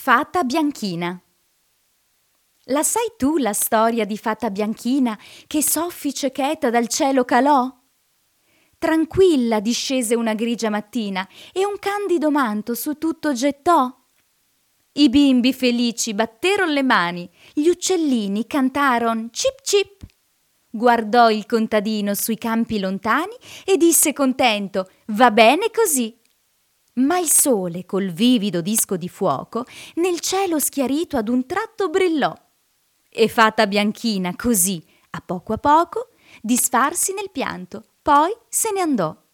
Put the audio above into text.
Fata Bianchina. La sai tu la storia di Fata Bianchina che soffice cheta dal cielo calò? Tranquilla discese una grigia mattina e un candido manto su tutto gettò. I bimbi felici batteron le mani, gli uccellini cantaron cip cip. Guardò il contadino sui campi lontani e disse contento: va bene così. Ma il sole col vivido disco di fuoco nel cielo schiarito ad un tratto brillò e Fata Bianchina così a poco disfarsi nel pianto, poi se ne andò.